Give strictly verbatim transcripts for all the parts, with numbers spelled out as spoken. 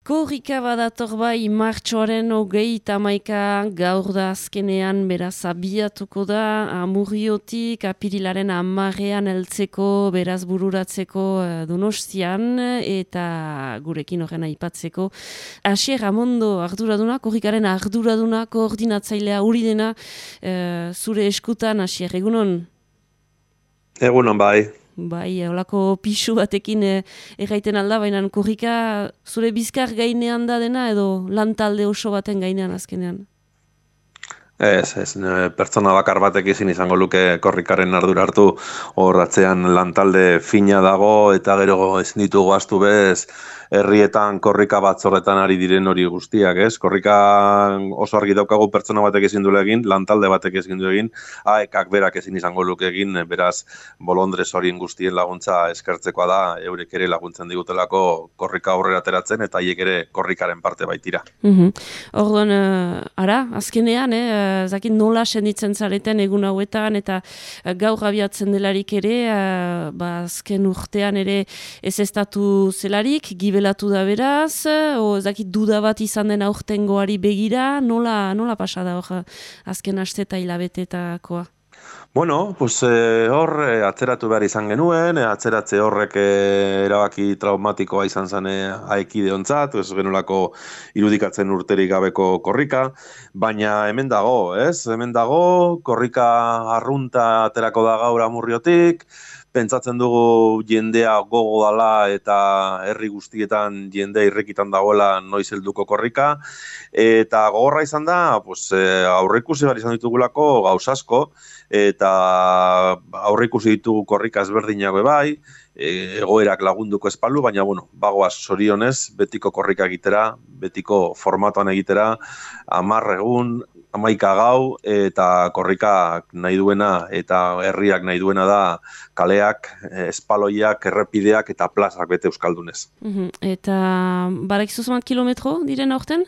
Korrika badator bai martxoaren hogei tamaika gaur da azkenean beraz abiatuko da Amurriotik apirilaren amarean heltzeko beraz bururatzeko uh, Donostian eta gurekin horren aipatzeko Asier Amondo arduraduna, korrikaren arduraduna, koordinatzailea hori dena uh, zure eskutan Asier, egunon? Egunon bai. Bai, holako pisu batekin e, erraiten alda, baina korrika zure bizkar gainean da dena edo lantalde oso baten gainean azkenean? Ez, ez, pertsona bakar batek ezin izango luke korrikaren ardura hartu, hor atzean lantalde fina dago eta gero ez ditugu ahaztu bez, herrietan korrika batzorretan ari diren hori guztiak, ez? Korrika oso argi daukagu pertsona batek ezin duela egin, lantalde batek ezin du egin, aekak berak ezin izango luke egin, beraz bolondrez horien guztien laguntza eskertzekoa da, eurek ere laguntzen digutelako korrika aurrera ateratzen eta haiek ere korrikaren parte baitira. Mm-hmm. Orduan, uh, ara, azkenean, eh, zakin nola senditzen zareten egun hauetan eta uh, gaur abiatzen delarik ere, uh, ba, azken urtean ere ez estatu zelarik, gibelatu da beraz, o zakit duda bat izan den aurtengoari begira, nola, nola pasada hor azken aste eta hilabetetakoa? Bueno, pues eh, hor eh, atzeratu behar izan genuen, eh, atzeratze horrek eh, erabaki traumatikoa izan zen eh, aekide ontzat, ez genolako irudikatzen urterik gabeko korrika, baina hemen dago, ez? Hemen dago, korrika arrunta aterako da gaur Amurriotik, pentsatzen dugu jendea gogo dala eta herri guztietan jendea irrekitan dagoela noiz helduko korrika, eta gogorra izan da, pues, aurreikusi behar izan ditugulako gauzasko, eta aurreikusi ditugu korrika ezberdinak bai, egoerak lagunduko espalu, baina bueno, bagoaz zorionez, betiko korrika egitera, betiko formatoan egitera, hamar egun, hamaika gau, eta korrikak nahi duena, eta herriak nahi duena da kaleak, espaloiak, errepideak eta plazak bete euskaldunez. Mm-hmm. Eta barakizu zenbat kilometro diren aurten?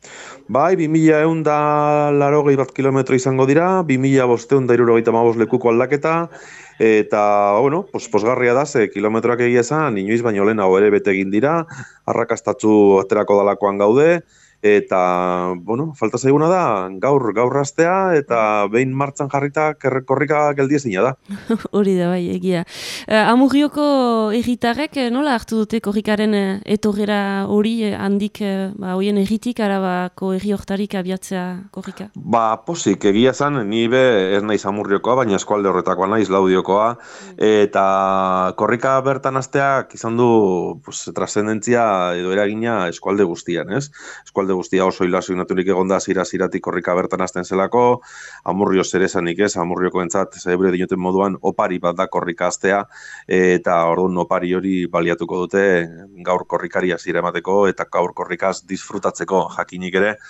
Bai, bi mila ehun da laurogei bat kilometro izango dira, bi mila bostehun da hirurogeita hamabost lekuko aldaketa, eta, bueno, pos, posgarria da, ze kilometroak egia esan, inoiz baino lehenago ere bete egin dira, arrakastatzu aterako dalakoan gaude, eta, bueno, falta zaiguna da, gaur, gaur astea, eta behin martxan jarrita korrika geldiezina da. Hori da, bai, egia. Uh, Amurrioko erritarrek nola hartu dute korrikaren uh, etorrera hori uh, handik, uh, ba, hoien erritik, arabako erri hortarik abiatzea korrika? Ba, posik, egia zan, ni be ez naiz Amurriokoa, baina eskualde horretakoa naiz, Laudiokoa, mm. eta korrika bertan hasteak izan du pues, trascendentzia edo eragina eskualde guztian, ez? Eskualde guztia oso hilazu naturik egonda zira-ziratik korrika bertan hasten zelako, Amurrio zer esanik ez, Amurrioko entzat, zebre dinoten moduan, opari bat da korrika hastea, eta orduan opari hori baliatuko dute gaur korrikari hasiera emateko eta gaur korrikaz disfrutatzeko jakinik ere,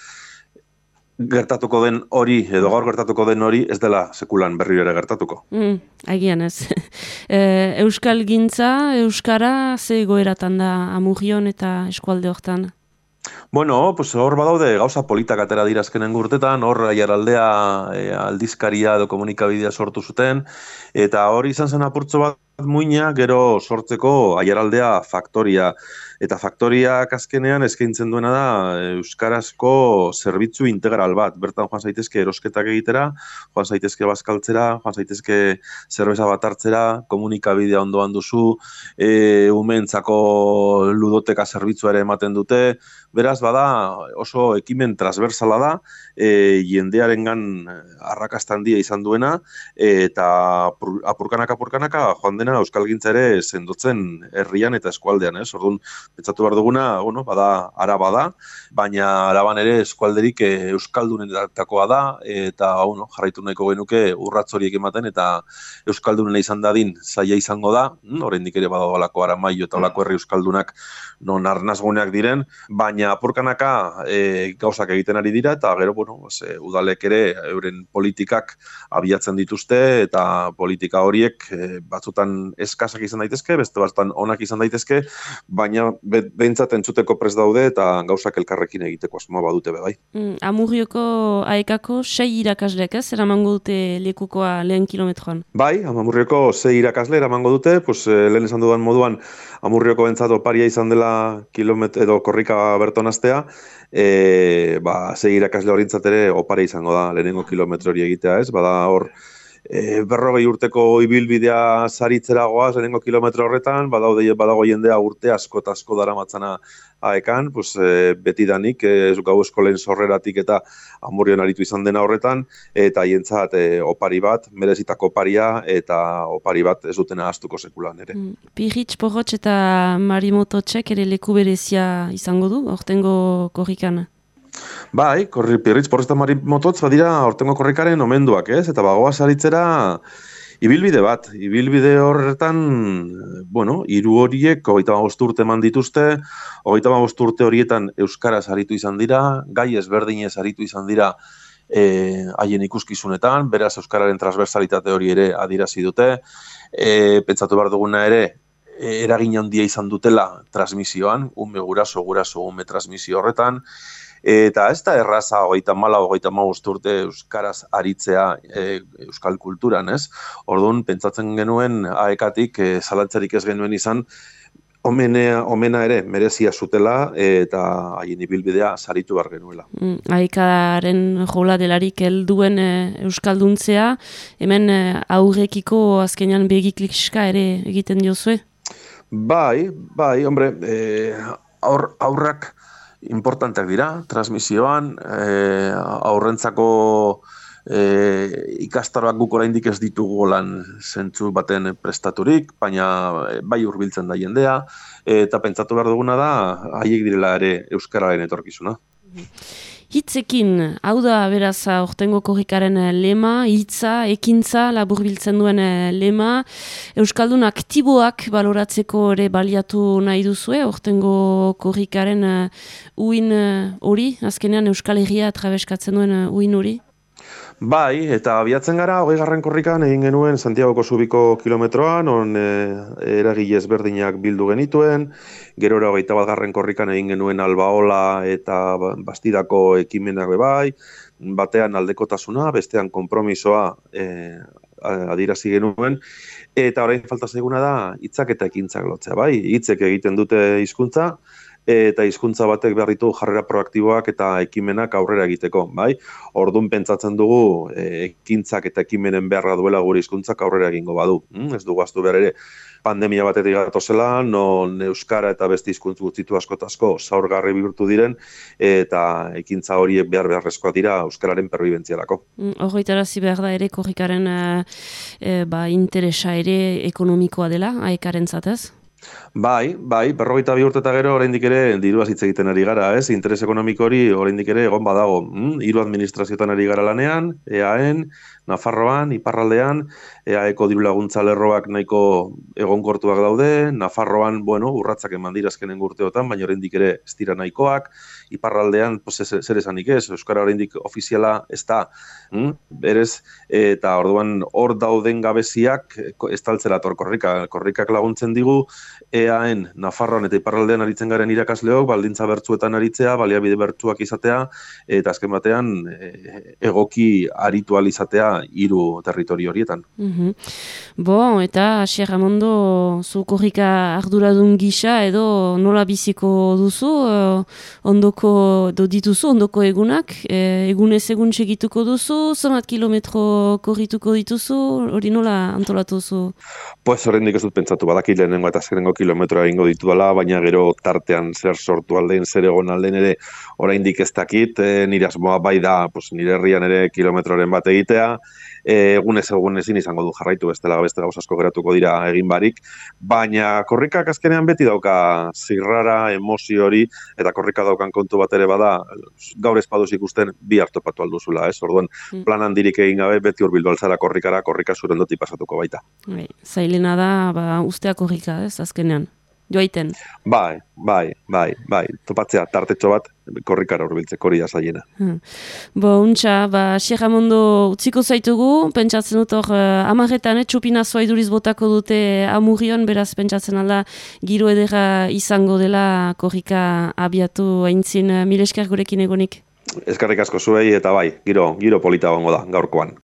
gertatuko den hori, edo gaur gertatuko den hori, ez dela sekulan berriro ere gertatuko. Mm, agian ez. Euskal gintza, Euskara, ze goeratan da Amurrion eta eskualde hortan? Bueno, pues hor badaude gauza politak atera dira azkenen urtetan, hor aiaraldea e, aldizkaria edo komunikabidea sortu zuten, eta hori izan zen apurtzo bat muina, gero sortzeko aiaraldea faktoria. Eta faktoriak azkenean eskaintzen duena da euskarazko zerbitzu integral bat. Bertan joan zaitezke erosketak egitera, joan zaitezke bazkaltzera, joan zaitezke zerbeza bat hartzera, komunikabidea ondoan duzu, e, umeentzako ludoteka zerbitzua ere ematen dute. Beraz, bada oso ekimen transversala da, e, jendearengan arrakasta handia izan duena, eta apurkanaka-apurkanaka joan dena euskalgintza ere sendotzen herrian eta eskualdean, ez? Orduan, pentsatu behar duguna, bueno, bada Araba da, baina Araban ere eskualderik e, euskaldunetakoa da, eta bueno, jarraitu nahiko genuke urratz horiek ematen, eta euskaldunena izan dadin zaila izango da, oraindik ere badagoelako Aramaio eta olako herri euskaldunak non arnasguneak diren, baina apurkanaka e, gauzak egiten ari dira, eta gero, bueno, pues, e, udalek ere euren politikak abiatzen dituzte, eta politika horiek e, batzutan eskasak izan daitezke, beste batzutan onak izan daitezke, baina behintzat entzuteko prest daude eta gauzak elkarrekin egiteko asmoa badute be bai. Mm, Amurrioko aekako sei irakasleak ez, eramango dute lekukoa lehen kilometroan? Bai, Amurrioko sei irakasle eramango dute, pues, eh, lehen esan dudan moduan Amurrioko bentzat oparia izan dela kilometro edo korrika berton astea, e, ba, sei irakasle horintzat ere oparia izango da lehenengo kilometro hori egitea, ez? Bada hor, E, berrogei urteko ibilbidea saritzera goaz, lehenengo kilometro horretan, badaude, badago jendea urte asko eta asko daramatzana aekan, pues, e, betidanik, e, gau eskolen sorreratik eta Amurrion aritu izan dena horretan, eta hientzat e, opari bat, merezitako oparia, eta opari bat ez dutena ahaztuko sekulan ere. Mm. Pirritx, Porrotx eta Marimototxek ere leku berezia izango du, ortengo korrikan? Bai, korri, Pirritx, Porrotx eta Marimototx badira ortengo korrikaren omenduak, ez? Eta bagoa saritzera ibilbide bat. Ibilbide horretan, bueno, hiru horiek hogeita hamabost urte eman dituzte, hogeita hamabost urte horietan euskaraz aritu izan dira, gai ezberdinez aritu izan dira e, haien ikuskizunetan, beraz euskararen transversalitate hori ere adierazi dute, e, pentsatu behar duguna ere, eragin handia izan dutela transmisioan, ume guraso, guraso, ume transmisio horretan, eta ez da erraza hogeita mala, hogeita hamabost urte euskaraz aritzea e, euskal kulturan, ez? Orduan, pentsatzen genuen aekatik e, zalatzerik ez genuen izan, omenea, omena ere merezia zutela eta haien ibilbidea saritu behar genuela. Mm, aekaren jola delarik helduen e, euskalduntzea, hemen e, aurrekiko azkenean begiklikska ere egiten diozue? Bai, bai, hombre, e, aur, aurrak importanteak dira, transmisioan, e, aurrentzako e, ikastaroak guk oraindik ez ditugu lan zentzu baten prestaturik, baina bai hurbiltzen da jendea, eta pentsatu behar duguna da, haiek direla ere euskararen etorkizuna. Hitzekin, hau da beraz aurtengo korrikaren lema, hitza, ekintza, laburbiltzen duen lema, euskaldun aktiboak baloratzeko ere baliatu nahi duzue, aurtengo korrikaren uin hori, azkenean Euskal Herria trabeskatzen duen uin hori? Bai, eta abiatzen gara, hogei garren korrikan egin genuen Santiagoko Zubiko kilometroan, on e, eragile ezberdinak bildu genituen, gerora hogeita bat garren korrikan egin genuen Albaola eta Bastidako ekimenak bai, batean aldekotasuna, bestean konpromisoa e, adierazi genuen, eta orain falta zaiguna da hitzak eta ekintzak lotzea, bai, hitzek egiten dute hizkuntza, eta hizkuntza batek behar ditu jarrera proaktiboak eta ekimenak aurrera egiteko, bai? Orduan pentsatzen dugu ekintzak eta ekimenen beharra duela gure hizkuntzak aurrera egingo badu. Hm? Ez dugu ahaztu behar ere pandemia batetik gatozela, non euskara eta beste hizkuntz gutxitu asko eta asko zaurgarri bihurtu diren, eta ekintza horiek behar beharrezkoak dira euskararen perbibentziarako. Horretarazi behar da ere korrikaren e, ba, interesa ere ekonomikoa dela, aekaren zatez? Bai, bai, berrogeita bi urte eta gero oraindik ere diruaz hitz egiten ari gara, ez? Interes ekonomiko hori oraindik ere egon badago. Mm? Hiru administrazioetan ari gara lanean, E A N, Nafarroan, iparraldean, E A Eko diru laguntza lerroak nahiko egonkortuak daude, Nafarroan, bueno, urratsak eman dira azkenen urteotan, baina oraindik ere ez dira nahikoak, iparraldean, pues, zer esanik ez, euskara oraindik ofiziala ez da, mm? Berez, eta orduan hor dauden gabeziak estaltzera tor korrika, korrikak laguntzen digu, E A N, Nafarroan eta iparraldean aritzen garen irakasleok, baldintza bertsuetan aritzea, baliabide bertsuak izatea, eta azken batean e, egoki aritu ahal izatea hiru territorio horietan. Mm-hmm. Bo, eta Asier Ramondo, zu korrika arduradun gisa edo nola biziko duzu, ondoko do dituzu, ondoko egunak, e, egunez egun segituko duzu, zenbat kilometro korrituko dituzu, hori nola antolatu zu? Pues horrendik ez dut pentsatu, badakit lehenengo eta azkenengo kilometroa egingo ditudala, baina gero tartean zer sortu aldean, zer egon aldean ere oraindik ez dakit, e, nire asmoa bai da, pues, nire herrian ere kilometroren bat egitea, egunez egun ezin izango du jarraitu, bestela beste gauz asko geratuko dira egin barik, baina korrikak azkenean beti dauka zirrara, emozio hori, eta korrika daukan kontu bat ere bada, gaur espaduz ikusten bi hartopatu alduzula, ez? Orduan, plan handirik egin gabe, beti hurbildu altzara korrikara, korrika zuren doti pasatuko baita. Zailena da, ba, ustea korrika, ez, azkenean? joaiten. Bai, bai, bai, bai, topatzea tartetxo bat, korrikara urbiltzeko hori da zaiena. Hmm. Bo, untxa, ba, Sierra Mondo utziko zaitugu, pentsatzen dut hor, uh, amarretan, eh, txupinazoa iduriz botako dute Amurrion, beraz pentsatzen alda, giro edera izango dela korrika abiatu aintzin, uh, mil esker gurekin egonik. Eskerrik asko zuei eta bai, giro, giro polita gongo da gaurkoan.